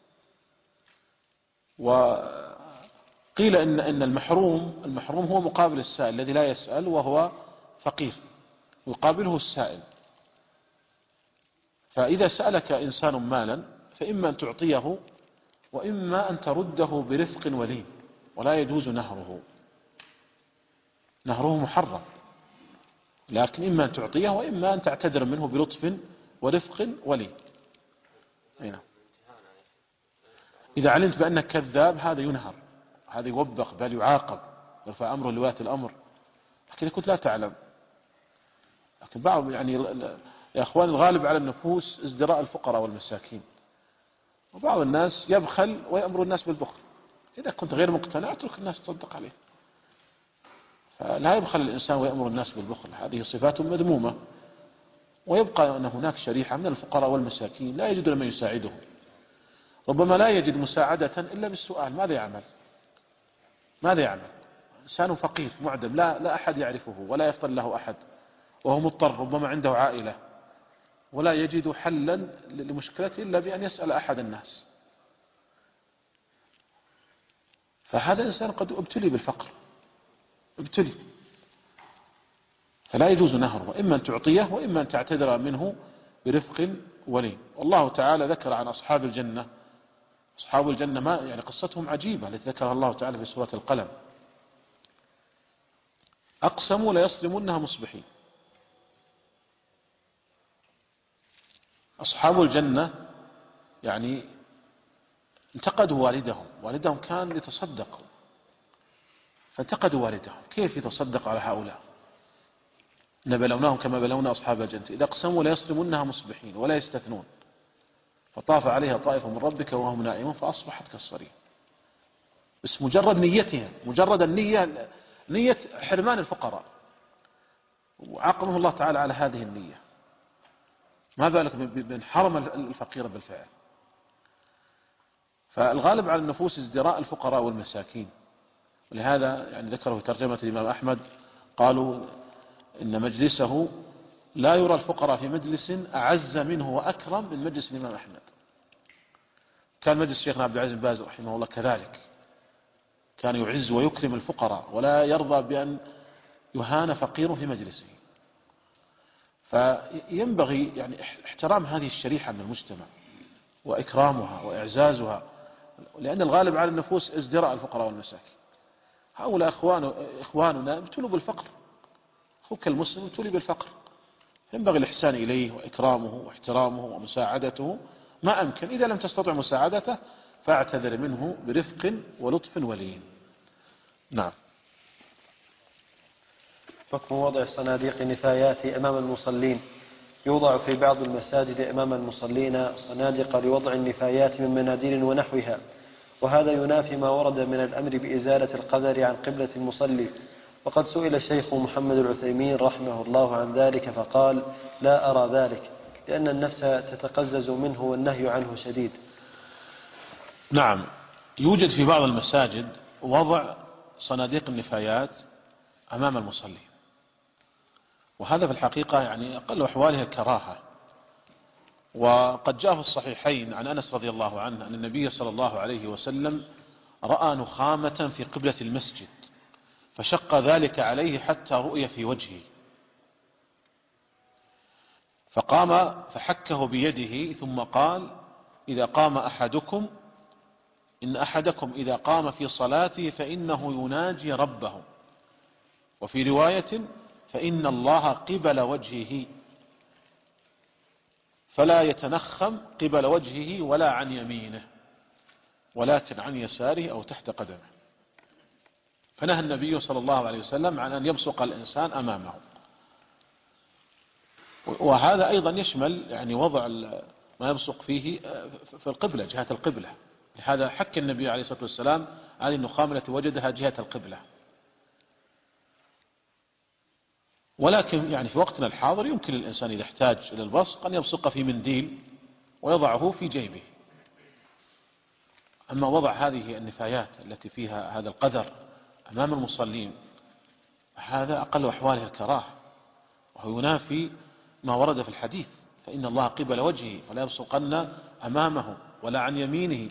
وقيل إن إن المحروم المحروم هو مقابل السائل الذي لا يسأل وهو فقير، يقابله السائل. فإذا سألك إنسان مالا فإما أن تعطيه وإما أن ترده برفق ولين، ولا يجوز نهره، نهره محرم، لكن إما أن تعطيه وإما أن تعتذر منه بلطف ورفق ولين. هنا إذا علمت بأنك كذاب هذا ينهر، هذا يوبخ بل يعاقب، يرفع أمره لولاة الأمر. لكن إذا كنت لا تعلم، لكن بعض يعني يا أخوان الغالب على النفوس ازدراء الفقراء والمساكين، وبعض الناس يبخل ويأمر الناس بالبخل. إذا كنت غير مقتنع اترك الناس تصدق عليه، فلا يبخل الإنسان ويأمر الناس بالبخل، هذه صفات مذمومة. ويبقى أن هناك شريحة من الفقراء والمساكين لا يجدون من يساعدهم، ربما لا يجد مساعدة إلا بالسؤال. ماذا يعمل؟ ماذا يعمل؟ إنسان فقير معدم، لا, لا أحد يعرفه ولا يفضل له أحد، وهو مضطر، ربما عنده عائلة، ولا يجد حلا لمشكلته إلا بأن يسأل أحد الناس. فهذا الإنسان قد ابتلي بالفقر، ابتلي، فلا يجوز نهره، إما أن تعطيه وإما أن تعتذر منه برفق ولين. والله تعالى ذكر عن أصحاب الجنة، أصحاب الجنة ما يعني قصتهم عجيبة التي ذكرها الله تعالى في سورة القلم. أقسموا ليصرمنها مصبحين. أصحاب الجنة يعني انتقدوا والدهم، والدهم كان يتصدق فانتقدوا والدهم، كيف يتصدق على هؤلاء؟ نبلوناهم كما بلونا أصحاب الجنة إذا أقسموا ليصرمنها مصبحين ولا يستثنون فطاف عليها طائفة من ربك وهم نائمون فأصبحت كالصريم. بس مجرد نيتها، مجرد النية، نية حرمان الفقراء، وعاقبه الله تعالى على هذه النية، ما بالك من حرم الفقير بالفعل. فالغالب على النفوس ازدراء الفقراء والمساكين، ولهذا يعني ذكره في ترجمة الإمام أحمد قالوا إن مجلسه لا يرى الفقراء في مجلس أعز منه وأكرم من مجلس الإمام أحمد. كان مجلس شيخنا عبد العزيز بن باز رحمه الله كذلك، كان يعز ويكرم الفقراء ولا يرضى بأن يهان فقير في مجلسه. فينبغي يعني احترام هذه الشريحة من المجتمع وإكرامها وإعزازها، لأن الغالب على النفوس ازدراء الفقراء والمساكين. هؤلاء إخوان إخواننا ابتلوا بالفقر، أخوك المسلم ابتلي بالفقر، ينبغي الإحسان إليه وإكرامه واحترامه ومساعدته ما أمكن. إذا لم تستطع مساعدته فاعتذر منه برفق ولطف ولين. نعم. حكم وضع صناديق النفايات أمام المصلين. يوضع في بعض المساجد أمام المصلين صناديق لوضع النفايات من مناديل ونحوها، وهذا ينافي ما ورد من الأمر بإزالة القذر عن قبلة المصلي. وقد سئل الشيخ محمد العثيمين رحمه الله عن ذلك فقال: لا أرى ذلك، لأن النفس تتقزز منه والنهي عنه شديد. نعم، يوجد في بعض المساجد وضع صناديق النفايات أمام المصلي، وهذا في الحقيقة يعني أقل أحوالها كراهة. وقد جاء في الصحيحين عن أنس رضي الله عنه أن النبي صلى الله عليه وسلم رأى نخامة في قبلة المسجد فشق ذلك عليه حتى رؤي في وجهه، فقام فحكه بيده ثم قال: إذا قام أحدكم إن أحدكم إذا قام في صلاته فإنه يناجي ربه، وفي رواية: فإن الله قبل وجهه، فلا يتنخم قبل وجهه ولا عن يمينه، ولكن عن يساره أو تحت قدمه. فنهى النبي صلى الله عليه وسلم عن أن يبصق الإنسان أمامه. وهذا أيضا يشمل يعني وضع ما يبصق فيه في القبلة، جهة القبلة. لهذا حك النبي عليه الصلاة والسلام هذه النخام التي وجدها جهة القبلة. ولكن يعني في وقتنا الحاضر يمكن للإنسان إذا احتاج إلى البصق أن يبصق في منديل ويضعه في جيبه. أما وضع هذه النفايات التي فيها هذا القدر أمام المصلين، هذا أقل أحواله الكراهة، وهو ينافي ما ورد في الحديث: فإن الله قبل وجهه فلا يبصقن أمامه ولا عن يمينه.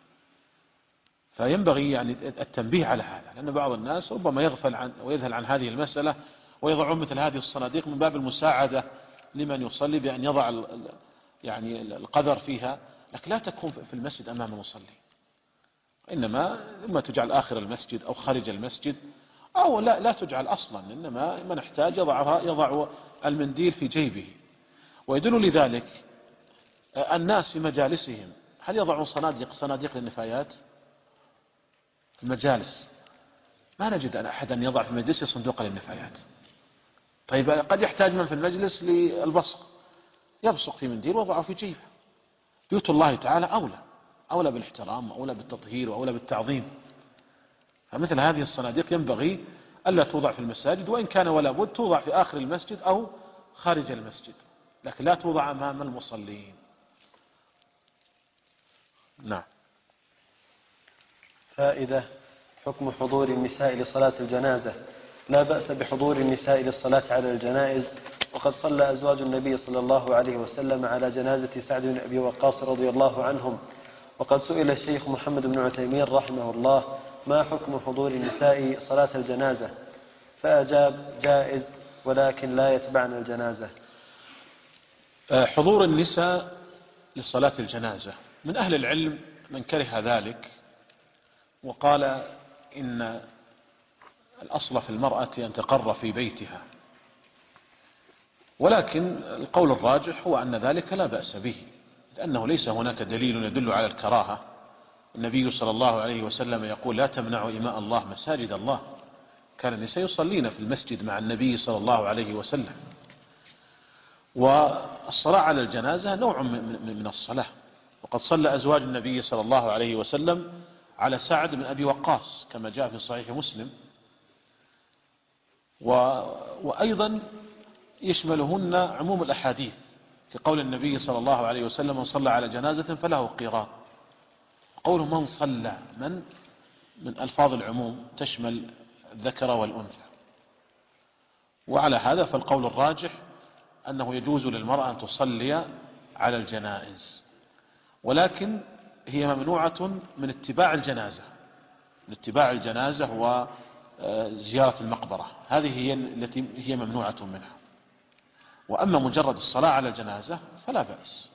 فينبغي يعني التنبيه على هذا، لأن بعض الناس ربما يغفل عن ويذهل عن هذه المسألة ويضعون مثل هذه الصناديق من باب المساعدة لمن يصلي بأن يضع يعني القدر فيها، لكن لا تكون في المسجد أمام المصلي، إنما إما تجعل آخر المسجد أو خارج المسجد، أو لا لا تجعل أصلا، إنما من احتاج يضعها يضع المنديل في جيبه. ويدل لذلك الناس في مجالسهم، هل يضعون صناديق صناديق للنفايات في المجالس؟ ما نجد أن أحدا يضع في مجلسه صندوق للنفايات. طيب قد يحتاج من في المجلس للبصق، يبصق في منديل وضعه في جيبه. بيوت الله تعالى أولى أولى بالاحترام وأولى بالتطهير وأولى بالتعظيم. فمثل هذه الصناديق ينبغي ألا توضع في المساجد، وإن كان ولا بد توضع في آخر المسجد أو خارج المسجد، لكن لا توضع أمام المصلين. نعم. فائدة: حكم حضور النساء لصلاة الجنازة. لا بأس بحضور النساء للصلاة على الجنائز، وقد صلى أزواج النبي صلى الله عليه وسلم على جنازة سعد بن أبي وقاص رضي الله عنهم. وقد سئل الشيخ محمد بن عثيمين رحمه الله: ما حكم حضور النساء صلاة الجنازة؟ فأجاب: جائز، ولكن لا يتبعن الجنازة. حضور النساء لصلاة الجنازة، من أهل العلم من كره ذلك وقال إن الأصل في المرأة أن تقر في بيتها، ولكن القول الراجح هو أن ذلك لا بأس به، لأنه ليس هناك دليل يدل على الكراهة. النبي صلى الله عليه وسلم يقول: لا تمنعوا إماء الله مساجد الله. كان النساء يصلين في المسجد مع النبي صلى الله عليه وسلم. والصلاة على الجنازة نوع من الصلاة، وقد صلى أزواج النبي صلى الله عليه وسلم على سعد بن أبي وقاص كما جاء في صحيح مسلم. و... وأيضا يشملهن عموم الأحاديث كقول النبي صلى الله عليه وسلم: من صلى على جنازة فله قيراط. قوله من صلى من من ألفاظ العموم تشمل الذكر والأنثى. وعلى هذا فالقول الراجح أنه يجوز للمرأة أن تصلي على الجنائز، ولكن هي ممنوعة من اتباع الجنازة من اتباع الجنازة وزيارة المقبرة، هذه هي التي هي ممنوعة منها. وأما مجرد الصلاة على الجنازة فلا بأس.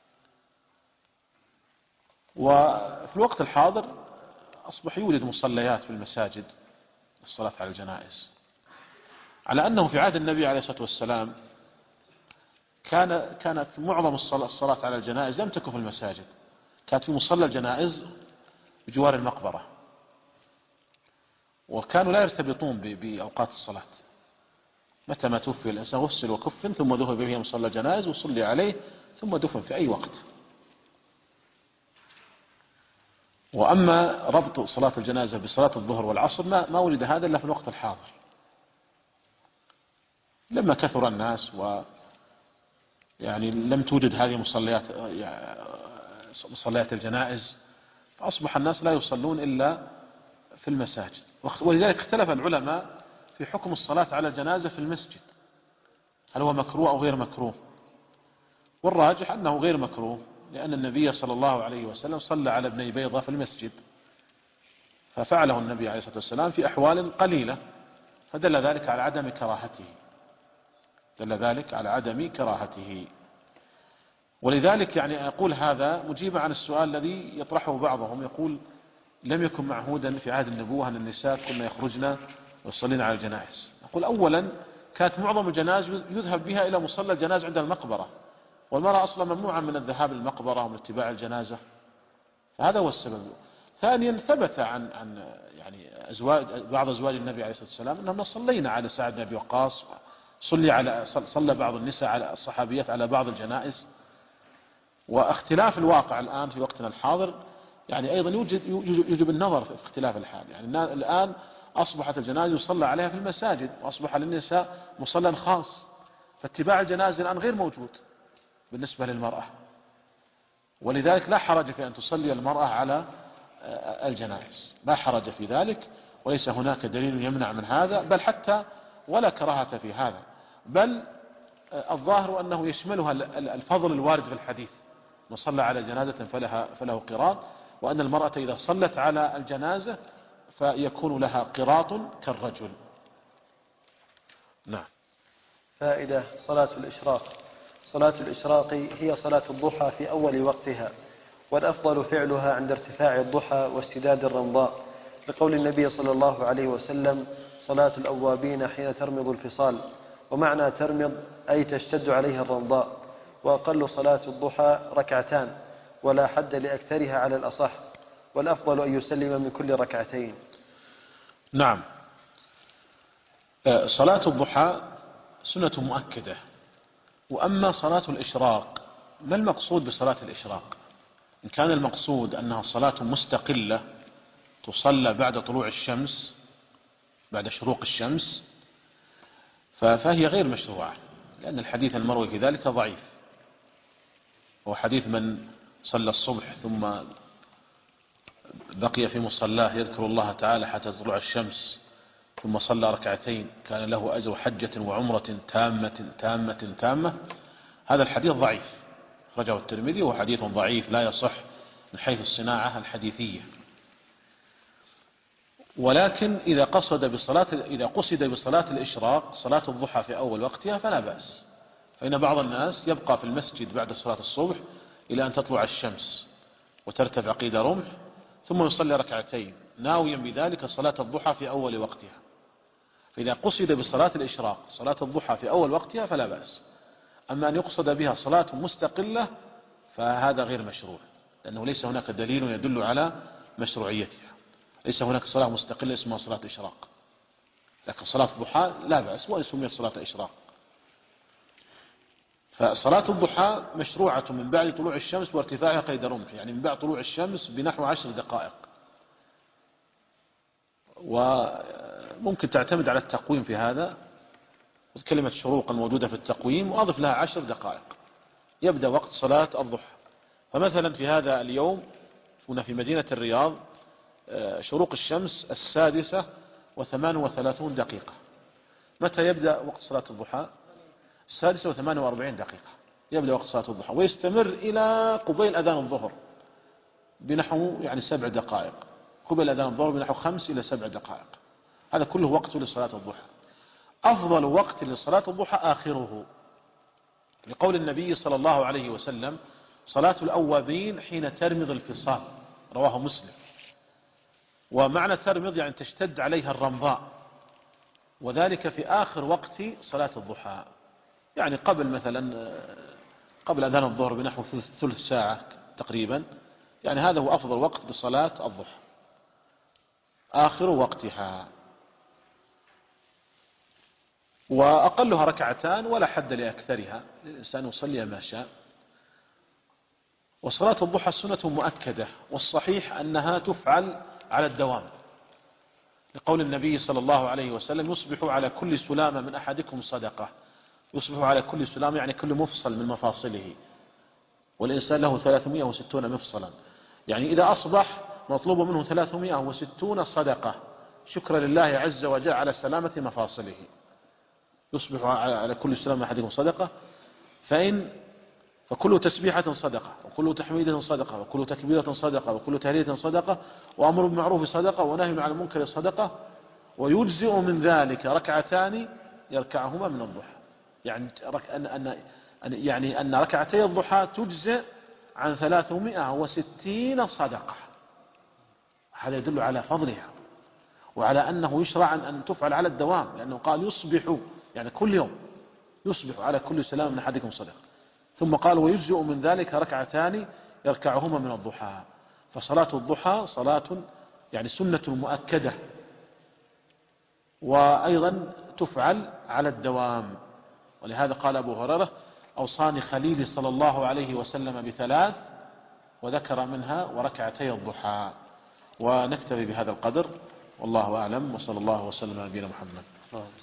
وفي الوقت الحاضر أصبح يوجد مصليات في المساجد للصلاة على الجنائز، على أنه في عهد النبي عليه الصلاة والسلام كان كانت معظم الصلاة, الصلاة على الجنائز لم تكن في المساجد، كانت في مصلى الجنائز بجوار المقبرة، وكانوا لا يرتبطون بأوقات الصلاة. متى ما توفي الإنسان غسل وكفن ثم ذهب به مصلى الجنائز وصلي عليه ثم دفن في أي وقت. وأما ربط صلاة الجنازة بصلاة الظهر والعصر ما, ما وجد هذا إلا في الوقت الحاضر، لما كثر الناس و يعني لم توجد هذه مصليات مصليات الجنائز، فأصبح الناس لا يصلون إلا في المساجد. ولذلك اختلف العلماء في حكم الصلاة على الجنازة في المسجد، هل هو مكروه أو غير مكروه؟ والراجح أنه غير مكروه، لأن النبي صلى الله عليه وسلم صلى على ابني بيضة في المسجد، ففعله النبي عليه الصلاة والسلام في أحوال قليلة فدل ذلك على عدم كراهته، دل ذلك على عدم كراهته. ولذلك يعني أقول هذا مجيبا عن السؤال الذي يطرحه بعضهم، يقول لم يكن معهودا في عهد النبوة أن النساء كنا يخرجن ويصلين على الجنائز. أقول أولا كانت معظم الجنائز يذهب بها إلى مصلى الجنائز عند المقبرة، والمرأة أصلا ممنوعة من الذهاب للمقبرة ومن اتباع الجنازة، فهذا هو السبب. ثانيا ثبت عن عن يعني أزواج بعض أزواج النبي عليه الصلاة والسلام أنهم صلينا على سعد بن أبي وقاص، صلي على صلى بعض النساء على الصحابيات على بعض الجنائز. واختلاف الواقع الآن في وقتنا الحاضر يعني أيضا يوجد يجب النظر في اختلاف الحال. يعني الآن أصبحت الجنائز يصلى عليها في المساجد، وأصبح للنساء مصلى خاص، فاتباع الجنازة الآن غير موجود بالنسبة للمرأة، ولذلك لا حرج في أن تصلي المرأة على الجنائز، لا حرج في ذلك، وليس هناك دليل يمنع من هذا، بل حتى ولا كراهة في هذا، بل الظاهر أنه يشملها الفضل الوارد في الحديث، من صلى على جنازة فلها فله قراط، وأن المرأة إذا صلت على الجنازة فيكون لها قراط كالرجل. نعم. فائدة: صلاة الإشراق. صلاة الإشراق هي صلاة الضحى في أول وقتها، والأفضل فعلها عند ارتفاع الضحى واشتداد الرمضاء، لقول النبي صلى الله عليه وسلم: صلاة الأوابين حين ترمض الفصال. ومعنى ترمض أي تشتد عليها الرمضاء. وأقل صلاة الضحى ركعتان، ولا حد لأكثرها على الأصح، والأفضل أن يسلم من كل ركعتين. نعم. صلاة الضحى سنة مؤكدة. وأما صلاة الإشراق، ما المقصود بصلاة الإشراق؟ إن كان المقصود أنها صلاة مستقلة تصلى بعد طلوع الشمس، بعد شروق الشمس، فهي غير مشروعة، لأن الحديث المروي في ذلك ضعيف، هو حديث من صلى الصبح ثم بقي في مصلاه يذكر الله تعالى حتى تطلع الشمس ثم صلى ركعتين كان له أجر حجة وعمرة تامة تامة تامة. هذا الحديث ضعيف، أخرجه الترمذي، وهو حديث ضعيف لا يصح من حيث الصناعة الحديثية. ولكن إذا قصد بصلاة إذا قصد بصلاة الإشراق صلاة الضحى في أول وقتها فلا بأس، فإن بعض الناس يبقى في المسجد بعد صلاة الصبح إلى أن تطلع الشمس وترتفع قيد رمح، ثم يصلي ركعتين ناويا بذلك صلاة الضحى في أول وقتها. فإذا قصد بصلاة الإشراق صلاة الضحى في أول وقتها فلا بأس. أما أن يقصد بها صلاة مستقلة فهذا غير مشروع، لأنه ليس هناك دليل يدل على مشروعيتها. ليس هناك صلاة مستقلة اسمها صلاة إشراق، لكن صلاة الضحى لا بأس وإن سميت صلاة إشراق. فصلاة الضحى مشروعة من بعد طلوع الشمس وارتفاعها قيد رمح، يعني من بعد طلوع الشمس بنحو عشر دقائق، وممكن تعتمد على التقويم في هذا، كلمة شروق الموجودة في التقويم وأضف لها عشر دقائق يبدأ وقت صلاة الضحى. فمثلا في هذا اليوم هنا في مدينة الرياض شروق الشمس السادسة وثمان وثلاثون دقيقة. متى يبدأ وقت صلاة الضحى؟ السادسة وثمان وأربعين دقيقة يبدأ وقت صلاة الضحى، ويستمر إلى قبيل أذان الظهر بنحو يعني سبع دقائق، قبيل أذان الظهر بنحو خمس إلى سبع دقائق. هذا كله وقت لصلاة الضحى. أفضل وقت لصلاة الضحى آخره، لقول النبي صلى الله عليه وسلم: صلاة الأوابين حين ترمض الفصال، رواه مسلم. ومعنى ترمض يعني تشتد عليها الرمضاء، وذلك في آخر وقت صلاة الضحى، يعني قبل مثلا قبل أذان الظهر بنحو ثلث ساعة تقريبا، يعني هذا هو أفضل وقت لصلاة الضحى، آخر وقتها، وأقلها ركعتان ولا حد لأكثرها، الإنسان يصلي ما شاء. وصلاة الضحى سنة مؤكدة، والصحيح أنها تفعل على الدوام، لقول النبي صلى الله عليه وسلم: يصبح على كل سلامة من أحدكم صدقة. يصبح على كل سلامة يعني كل مفصل من مفاصله، والإنسان له ثلاثمائة وستون مفصلا، يعني إذا أصبح مطلوب منه ثلاثمائة وستون صدقة شكرا لله عز وجل على سلامة مفاصله. يصبح على كل سلامة أحدكم صدقة، فإن فكل تسبيحة صدقة، وكل تحميدة صدقة، وكل تكبيرة صدقة، وكل تهليلة صدقة، وأمر بالمعروف صدقة، ونهي عن المنكر صدقة، ويجزئ من ذلك ركعتان يركعهما من الضحى. يعني أن أن يعني أن ركعتي الضحى تجزئ عن ثلاثمائة وستين صدقة. هذا يدل على فضلها وعلى أنه يشرع أن تفعل على الدوام، لأنه قال يصبح يعني كل يوم يصبح على كل سلام من أحدكم صدقة. ثم قال ويجزئ من ذلك ركعتان يركعهما من الضحى. فصلاة الضحى صلاة يعني سنة مؤكدة، وأيضا تفعل على الدوام. ولهذا قال أبو هريرة أوصاني خليلي صلى الله عليه وسلم بثلاث، وذكر منها وركعتي الضحى. ونكتفي بهذا القدر والله أعلم، وصلى الله وسلم على نبينا محمد.